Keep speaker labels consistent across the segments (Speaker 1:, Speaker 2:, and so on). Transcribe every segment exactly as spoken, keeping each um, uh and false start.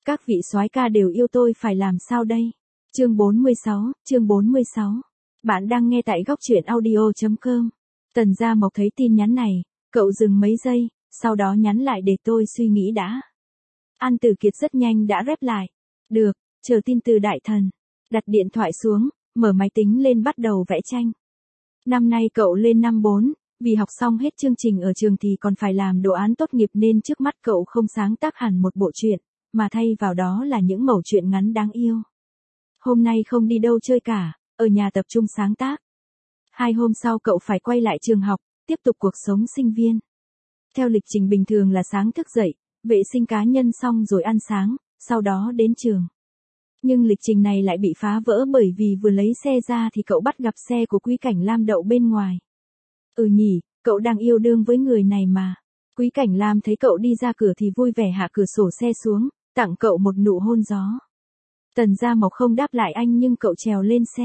Speaker 1: Các vị soái ca đều yêu tôi phải làm sao đây? Chương bốn mươi sáu, chương bốn mươi sáu. Bạn đang nghe tại góc truyện audio chấm com. Tần Gia Mộc thấy tin nhắn này, cậu dừng mấy giây, sau đó nhắn lại để tôi suy nghĩ đã. An Tử Kiệt rất nhanh đã rep lại. Được, chờ tin từ đại thần. Đặt điện thoại xuống, mở máy tính lên bắt đầu vẽ tranh. Năm nay cậu lên năm bốn, vì học xong hết chương trình ở trường thì còn phải làm đồ án tốt nghiệp nên trước mắt cậu không sáng tác hẳn một bộ truyện, mà thay vào đó là những mẩu truyện ngắn đáng yêu. Hôm nay không đi đâu chơi cả, ở nhà tập trung sáng tác. Hai hôm sau cậu phải quay lại trường học, tiếp tục cuộc sống sinh viên. Theo lịch trình bình thường là sáng thức dậy, vệ sinh cá nhân xong rồi ăn sáng, sau đó đến trường. Nhưng lịch trình này lại bị phá vỡ bởi vì vừa lấy xe ra thì cậu bắt gặp xe của Quý Cảnh Lam đậu bên ngoài. Ừ nhỉ, cậu đang yêu đương với người này mà. Quý Cảnh Lam thấy cậu đi ra cửa thì vui vẻ hạ cửa sổ xe xuống, tặng cậu một nụ hôn gió. Tần Gia Mộc không đáp lại anh nhưng cậu trèo lên xe.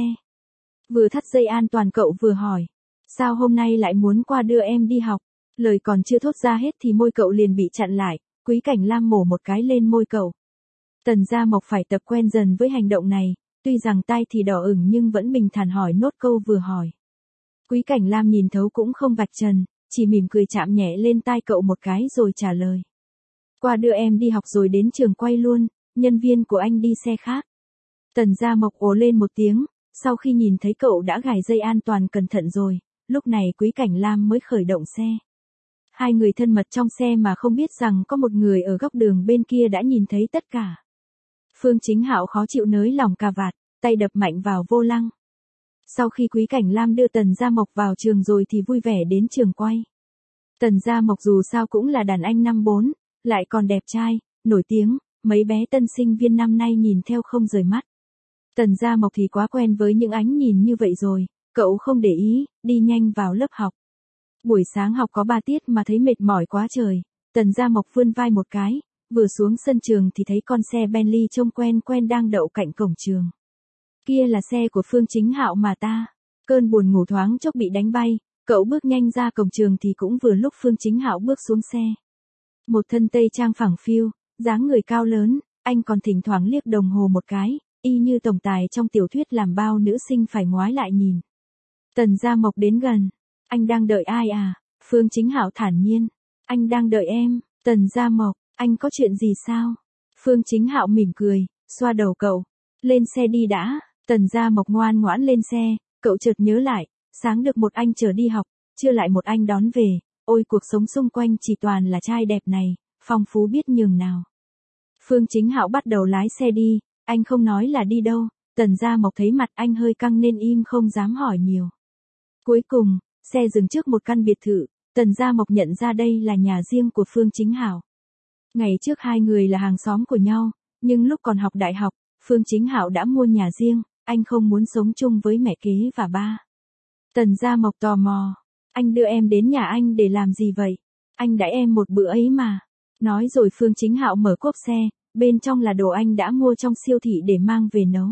Speaker 1: Vừa thắt dây an toàn cậu vừa hỏi. Sao hôm nay lại muốn qua đưa em đi học? Lời còn chưa thốt ra hết thì môi cậu liền bị chặn lại, Quý Cảnh Lam mổ một cái lên môi cậu. Tần Gia Mộc phải tập quen dần với hành động này, tuy rằng tai thì đỏ ửng nhưng vẫn bình thản hỏi nốt câu vừa hỏi. Quý Cảnh Lam nhìn thấu cũng không vạch trần, chỉ mỉm cười chạm nhẹ lên tai cậu một cái rồi trả lời. Qua đưa em đi học rồi đến trường quay luôn, nhân viên của anh đi xe khác. Tần Gia Mộc ồ lên một tiếng, sau khi nhìn thấy cậu đã gài dây an toàn cẩn thận rồi, lúc này Quý Cảnh Lam mới khởi động xe. Hai người thân mật trong xe mà không biết rằng có một người ở góc đường bên kia đã nhìn thấy tất cả. Phương Chính Hạo khó chịu nới lỏng cà vạt, tay đập mạnh vào vô lăng. Sau khi Quý Cảnh Lam đưa Tần Gia Mộc vào trường rồi thì vui vẻ đến trường quay. Tần Gia Mộc dù sao cũng là đàn anh năm bốn, lại còn đẹp trai, nổi tiếng, mấy bé tân sinh viên năm nay nhìn theo không rời mắt. Tần Gia Mộc thì quá quen với những ánh nhìn như vậy rồi, cậu không để ý, đi nhanh vào lớp học. Buổi sáng học có ba tiết mà thấy mệt mỏi quá trời, Tần Gia Mộc vươn vai một cái, vừa xuống sân trường thì thấy con xe Bentley trông quen quen đang đậu cạnh cổng trường. Kia là xe của Phương Chính Hạo mà ta. Cơn buồn ngủ thoáng chốc bị đánh bay, cậu bước nhanh ra cổng trường thì cũng vừa lúc Phương Chính Hạo bước xuống xe. Một thân tây trang phẳng phiu, dáng người cao lớn, anh còn thỉnh thoảng liếc đồng hồ một cái, y như tổng tài trong tiểu thuyết làm bao nữ sinh phải ngoái lại nhìn. Tần Gia Mộc đến gần. Anh đang đợi ai à? Phương Chính Hạo thản nhiên. Anh đang đợi em. Tần Gia Mộc, anh có chuyện gì sao? Phương Chính Hạo mỉm cười, xoa đầu cậu. Lên xe đi đã. Tần Gia Mộc ngoan ngoãn lên xe, cậu chợt nhớ lại, sáng được một anh chở đi học, trưa lại một anh đón về, ôi cuộc sống xung quanh chỉ toàn là trai đẹp này, phong phú biết nhường nào. Phương Chính Hạo bắt đầu lái xe đi, anh không nói là đi đâu, Tần Gia Mộc thấy mặt anh hơi căng nên im không dám hỏi nhiều. Cuối cùng, xe dừng trước một căn biệt thự, Tần Gia Mộc nhận ra đây là nhà riêng của Phương Chính Hạo. Ngày trước hai người là hàng xóm của nhau, nhưng lúc còn học đại học, Phương Chính Hạo đã mua nhà riêng, anh không muốn sống chung với mẹ kế và ba. Tần Gia Mộc tò mò, anh đưa em đến nhà anh để làm gì vậy? Anh đãi em một bữa ấy mà. Nói rồi Phương Chính Hạo mở cốp xe, bên trong là đồ anh đã mua trong siêu thị để mang về nấu.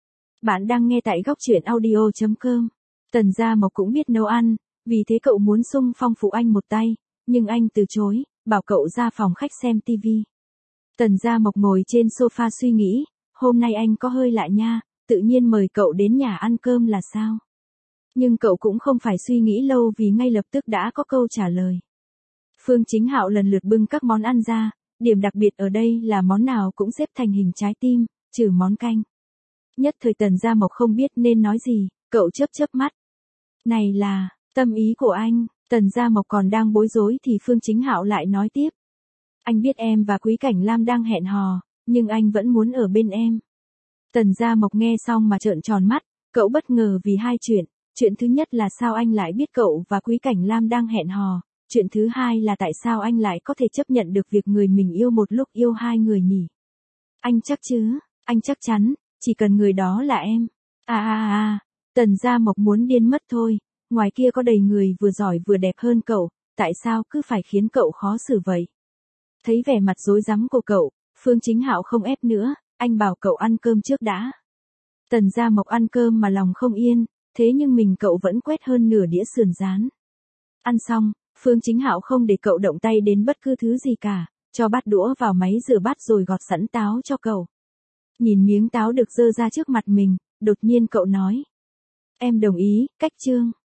Speaker 1: Bạn đang nghe tại góc truyện audio chấm com. Tần Gia Mộc cũng biết nấu ăn, vì thế cậu muốn xung phong phụ anh một tay, nhưng anh từ chối, bảo cậu ra phòng khách xem tivi. Tần Gia Mộc ngồi trên sofa suy nghĩ, hôm nay anh có hơi lạ nha, tự nhiên mời cậu đến nhà ăn cơm là sao? Nhưng cậu cũng không phải suy nghĩ lâu vì ngay lập tức đã có câu trả lời. Phương Chính Hạo lần lượt bưng các món ăn ra, điểm đặc biệt ở đây là món nào cũng xếp thành hình trái tim, trừ món canh. Nhất thời Tần Gia Mộc không biết nên nói gì, cậu chớp chớp mắt. Này là, tâm ý của anh. Tần Gia Mộc còn đang bối rối thì Phương Chính Hạo lại nói tiếp. Anh biết em và Quý Cảnh Lam đang hẹn hò, nhưng anh vẫn muốn ở bên em. Tần Gia Mộc nghe xong mà trợn tròn mắt, cậu bất ngờ vì hai chuyện. Chuyện thứ nhất là sao anh lại biết cậu và Quý Cảnh Lam đang hẹn hò. Chuyện thứ hai là tại sao anh lại có thể chấp nhận được việc người mình yêu một lúc yêu hai người nhỉ? Anh chắc chứ, anh chắc chắn, chỉ cần người đó là em. À à à, Tần Gia Mộc muốn điên mất thôi, ngoài kia có đầy người vừa giỏi vừa đẹp hơn cậu, tại sao cứ phải khiến cậu khó xử vậy? Thấy vẻ mặt rối rắm của cậu, Phương Chính Hạo không ép nữa, anh bảo cậu ăn cơm trước đã. Tần Gia Mộc ăn cơm mà lòng không yên, thế nhưng mình cậu vẫn quét hơn nửa đĩa sườn rán. Ăn xong, Phương Chính Hạo không để cậu động tay đến bất cứ thứ gì cả, cho bát đũa vào máy rửa bát rồi gọt sẵn táo cho cậu. Nhìn miếng táo được dơ ra trước mặt mình, đột nhiên cậu nói. Em đồng ý, cách Trương.